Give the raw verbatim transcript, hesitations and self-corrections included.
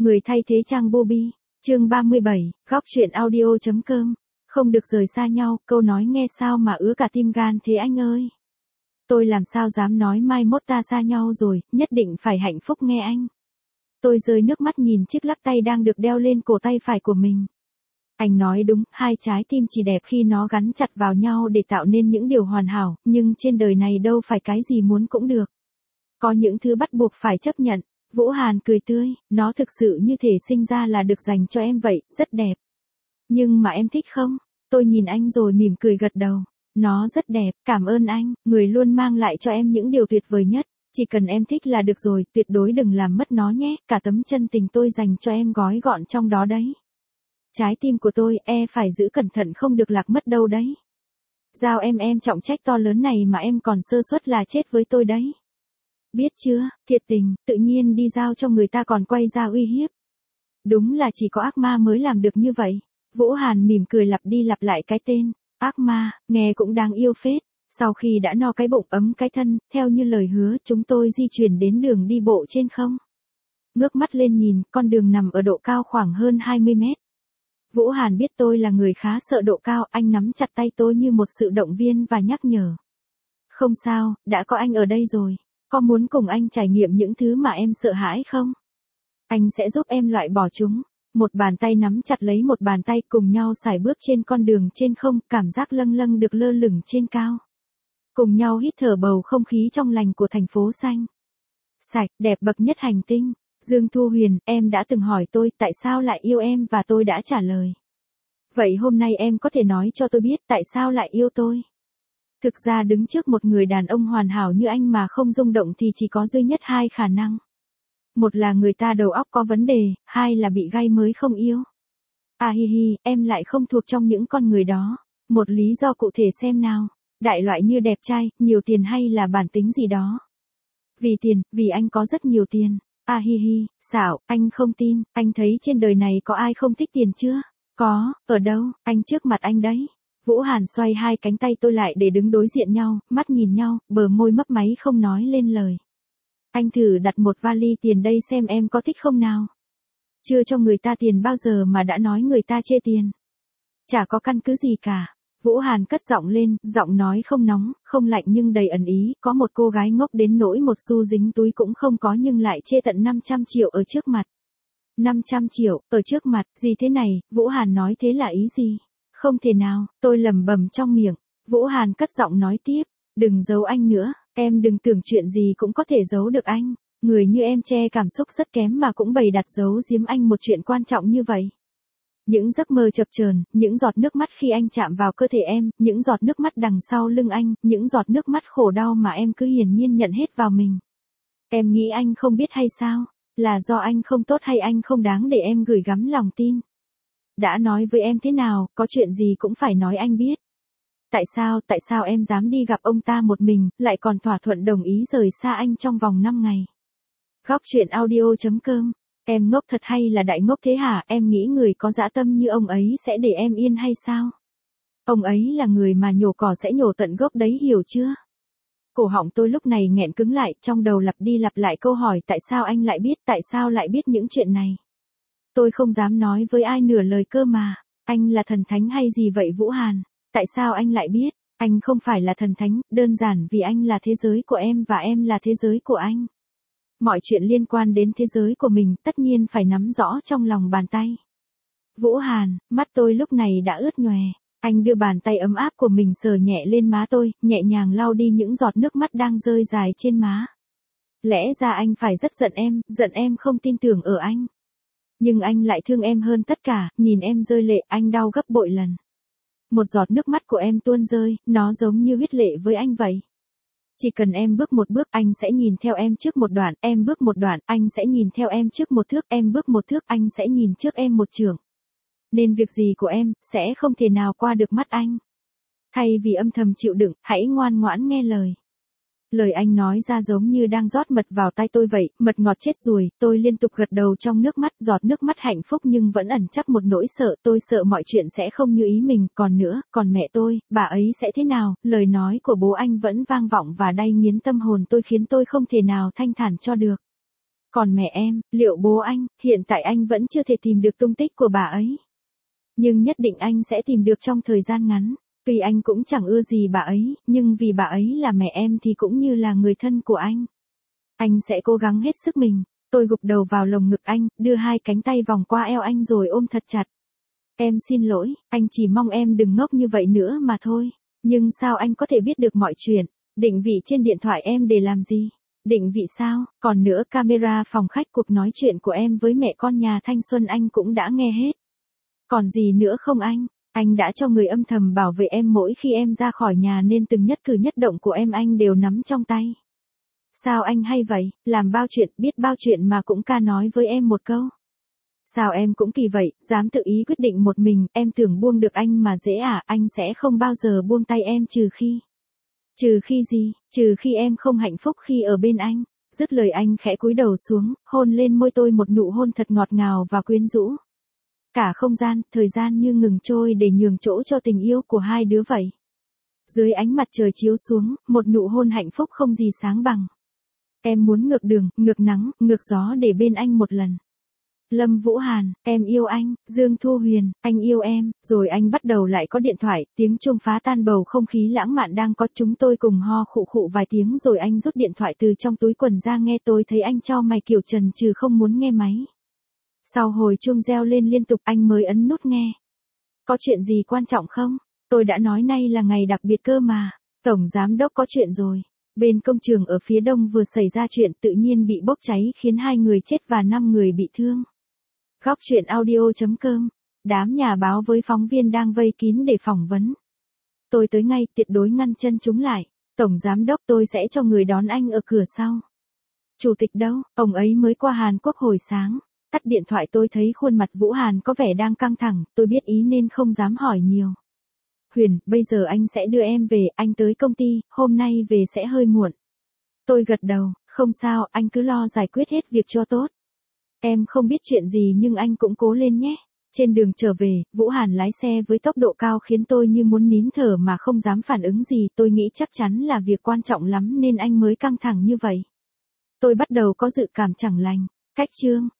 Người thay thế trang Bobby, chương ba mươi bảy, góc truyện audio.com. Không được rời xa nhau, câu nói nghe sao mà ứa cả tim gan thế anh ơi. Tôi làm sao dám nói mai mốt ta xa nhau rồi, nhất định phải hạnh phúc nghe anh. Tôi rơi nước mắt nhìn chiếc lắc tay đang được đeo lên cổ tay phải của mình. Anh nói đúng, hai trái tim chỉ đẹp khi nó gắn chặt vào nhau để tạo nên những điều hoàn hảo, nhưng trên đời này đâu phải cái gì muốn cũng được. Có những thứ bắt buộc phải chấp nhận. Vũ Hàn cười tươi, nó thực sự như thể sinh ra là được dành cho em vậy, rất đẹp. Nhưng mà em thích không? Tôi nhìn anh rồi mỉm cười gật đầu. Nó rất đẹp, cảm ơn anh, người luôn mang lại cho em những điều tuyệt vời nhất. Chỉ cần em thích là được rồi, tuyệt đối đừng làm mất nó nhé, cả tấm chân tình tôi dành cho em gói gọn trong đó đấy. Trái tim của tôi, e phải giữ cẩn thận không được lạc mất đâu đấy. Giao em em trọng trách to lớn này mà em còn sơ suất là chết với tôi đấy. Biết chưa, thiệt tình, tự nhiên đi giao cho người ta còn quay ra uy hiếp. Đúng là chỉ có ác ma mới làm được như vậy. Vũ Hàn mỉm cười lặp đi lặp lại cái tên, ác ma, nghe cũng đáng yêu phết. Sau khi đã no cái bụng ấm cái thân, theo như lời hứa chúng tôi di chuyển đến đường đi bộ trên không. Ngước mắt lên nhìn, con đường nằm ở độ cao khoảng hơn hai mươi mét. Vũ Hàn biết tôi là người khá sợ độ cao, anh nắm chặt tay tôi như một sự động viên và nhắc nhở. Không sao, đã có anh ở đây rồi. Có muốn cùng anh trải nghiệm những thứ mà em sợ hãi không? Anh sẽ giúp em loại bỏ chúng. Một bàn tay nắm chặt lấy một bàn tay cùng nhau sải bước trên con đường trên không, cảm giác lâng lâng được lơ lửng trên cao. Cùng nhau hít thở bầu không khí trong lành của thành phố xanh. Sạch, đẹp bậc nhất hành tinh. Dương Thu Huyền, em đã từng hỏi tôi tại sao lại yêu em và tôi đã trả lời. Vậy hôm nay em có thể nói cho tôi biết tại sao lại yêu tôi? Thực ra đứng trước một người đàn ông hoàn hảo như anh mà không rung động thì chỉ có duy nhất hai khả năng. Một là người ta đầu óc có vấn đề, hai là bị gay mới không yêu. À hi hi, em lại không thuộc trong những con người đó. Một lý do cụ thể xem nào. Đại loại như đẹp trai, nhiều tiền hay là bản tính gì đó. Vì tiền, vì anh có rất nhiều tiền. À hi hi, xảo, anh không tin, anh thấy trên đời này có ai không thích tiền chưa? Có, ở đâu, anh trước mặt anh đấy. Vũ Hàn xoay hai cánh tay tôi lại để đứng đối diện nhau, mắt nhìn nhau, bờ môi mấp máy không nói lên lời. Anh thử đặt một vali tiền đây xem em có thích không nào. Chưa cho người ta tiền bao giờ mà đã nói người ta chê tiền. Chả có căn cứ gì cả. Vũ Hàn cất giọng lên, giọng nói không nóng, không lạnh nhưng đầy ẩn ý, có một cô gái ngốc đến nỗi một xu dính túi cũng không có nhưng lại chê tận năm trăm triệu ở trước mặt. năm trăm triệu, ở trước mặt, gì thế này, Vũ Hàn nói thế là ý gì? Không thể nào, tôi lẩm bẩm trong miệng. Vũ Hàn cất giọng nói tiếp, đừng giấu anh nữa, em đừng tưởng chuyện gì cũng có thể giấu được anh. Người như em che cảm xúc rất kém mà cũng bày đặt giấu giếm anh một chuyện quan trọng như vậy. Những giấc mơ chập chờn, những giọt nước mắt khi anh chạm vào cơ thể em, những giọt nước mắt đằng sau lưng anh, những giọt nước mắt khổ đau mà em cứ hiển nhiên nhận hết vào mình. Em nghĩ anh không biết hay sao? Là do anh không tốt hay anh không đáng để em gửi gắm lòng tin? Đã nói với em thế nào, có chuyện gì cũng phải nói anh biết. Tại sao, tại sao em dám đi gặp ông ta một mình, lại còn thỏa thuận đồng ý rời xa anh trong vòng năm ngày? Góc truyện audio.com. Em ngốc thật hay là đại ngốc thế hả? Em nghĩ người có dã tâm như ông ấy sẽ để em yên hay sao? Ông ấy là người mà nhổ cỏ sẽ nhổ tận gốc đấy, hiểu chưa? Cổ họng tôi lúc này nghẹn cứng lại, trong đầu lặp đi lặp lại câu hỏi tại sao anh lại biết, tại sao lại biết những chuyện này? Tôi không dám nói với ai nửa lời cơ mà. Anh là thần thánh hay gì vậy Vũ Hàn? Tại sao anh lại biết? Anh không phải là thần thánh, đơn giản vì anh là thế giới của em và em là thế giới của anh. Mọi chuyện liên quan đến thế giới của mình tất nhiên phải nắm rõ trong lòng bàn tay. Vũ Hàn, mắt tôi lúc này đã ướt nhòe. Anh đưa bàn tay ấm áp của mình sờ nhẹ lên má tôi, nhẹ nhàng lau đi những giọt nước mắt đang rơi dài trên má. Lẽ ra anh phải rất giận em, giận em không tin tưởng ở anh. Nhưng anh lại thương em hơn tất cả, nhìn em rơi lệ, anh đau gấp bội lần. Một giọt nước mắt của em tuôn rơi, nó giống như huyết lệ với anh vậy. Chỉ cần em bước một bước, anh sẽ nhìn theo em trước một đoạn, em bước một đoạn, anh sẽ nhìn theo em trước một thước, em bước một thước, anh sẽ nhìn trước em một chưởng. Nên việc gì của em, sẽ không thể nào qua được mắt anh. Thay vì âm thầm chịu đựng, hãy ngoan ngoãn nghe lời. Lời anh nói ra giống như đang rót mật vào tai tôi vậy, mật ngọt chết ruồi, tôi liên tục gật đầu trong nước mắt, giọt nước mắt hạnh phúc nhưng vẫn ẩn chắc một nỗi sợ, tôi sợ mọi chuyện sẽ không như ý mình, còn nữa, còn mẹ tôi, bà ấy sẽ thế nào, lời nói của bố anh vẫn vang vọng và đay nghiến tâm hồn tôi khiến tôi không thể nào thanh thản cho được. Còn mẹ em, liệu bố anh, hiện tại anh vẫn chưa thể tìm được tung tích của bà ấy. Nhưng nhất định anh sẽ tìm được trong thời gian ngắn. Tuy anh cũng chẳng ưa gì bà ấy, nhưng vì bà ấy là mẹ em thì cũng như là người thân của anh. Anh sẽ cố gắng hết sức mình. Tôi gục đầu vào lồng ngực anh, đưa hai cánh tay vòng qua eo anh rồi ôm thật chặt. Em xin lỗi, anh chỉ mong em đừng ngốc như vậy nữa mà thôi. Nhưng sao anh có thể biết được mọi chuyện? Định vị trên điện thoại em để làm gì? Định vị sao? Còn nữa, camera phòng khách, cuộc nói chuyện của em với mẹ con nhà Thanh Xuân anh cũng đã nghe hết. Còn gì nữa không anh? Anh đã cho người âm thầm bảo vệ em mỗi khi em ra khỏi nhà nên từng nhất cử nhất động của em anh đều nắm trong tay. Sao anh hay vậy, làm bao chuyện, biết bao chuyện mà cũng ca nói với em một câu. Sao em cũng kỳ vậy, dám tự ý quyết định một mình, em tưởng buông được anh mà dễ à, anh sẽ không bao giờ buông tay em trừ khi. Trừ khi gì, trừ khi em không hạnh phúc khi ở bên anh. Dứt lời anh khẽ cúi đầu xuống, hôn lên môi tôi một nụ hôn thật ngọt ngào và quyến rũ. Cả không gian, thời gian như ngừng trôi để nhường chỗ cho tình yêu của hai đứa vậy. Dưới ánh mặt trời chiếu xuống, một nụ hôn hạnh phúc không gì sáng bằng. Em muốn ngược đường, ngược nắng, ngược gió để bên anh một lần. Lâm Vũ Hàn, em yêu anh. Dương Thu Huyền, anh yêu em. Rồi anh bắt đầu lại có điện thoại, tiếng chuông phá tan bầu không khí lãng mạn đang có. Chúng tôi cùng ho khụ khụ vài tiếng rồi anh rút điện thoại từ trong túi quần ra nghe. Tôi thấy anh chau mày kiểu chần chừ không muốn nghe máy. Sau hồi chuông reo lên liên tục anh mới ấn nút nghe. Có chuyện gì quan trọng không? Tôi đã nói nay là ngày đặc biệt cơ mà. Tổng giám đốc có chuyện rồi. Bên công trường ở phía đông vừa xảy ra chuyện tự nhiên bị bốc cháy khiến hai người chết và năm người bị thương. Góc truyện audio chấm com. Đám nhà báo với phóng viên đang vây kín để phỏng vấn. Tôi tới ngay, tuyệt đối ngăn chân chúng lại. Tổng giám đốc, tôi sẽ cho người đón anh ở cửa sau. Chủ tịch đâu? Ông ấy mới qua Hàn Quốc hồi sáng. Tắt điện thoại tôi thấy khuôn mặt Vũ Hàn có vẻ đang căng thẳng, tôi biết ý nên không dám hỏi nhiều. Huyền, bây giờ anh sẽ đưa em về, anh tới công ty, hôm nay về sẽ hơi muộn. Tôi gật đầu, không sao, anh cứ lo giải quyết hết việc cho tốt. Em không biết chuyện gì nhưng anh cũng cố lên nhé. Trên đường trở về, Vũ Hàn lái xe với tốc độ cao khiến tôi như muốn nín thở mà không dám phản ứng gì. Tôi nghĩ chắc chắn là việc quan trọng lắm nên anh mới căng thẳng như vậy. Tôi bắt đầu có dự cảm chẳng lành. Cách chương.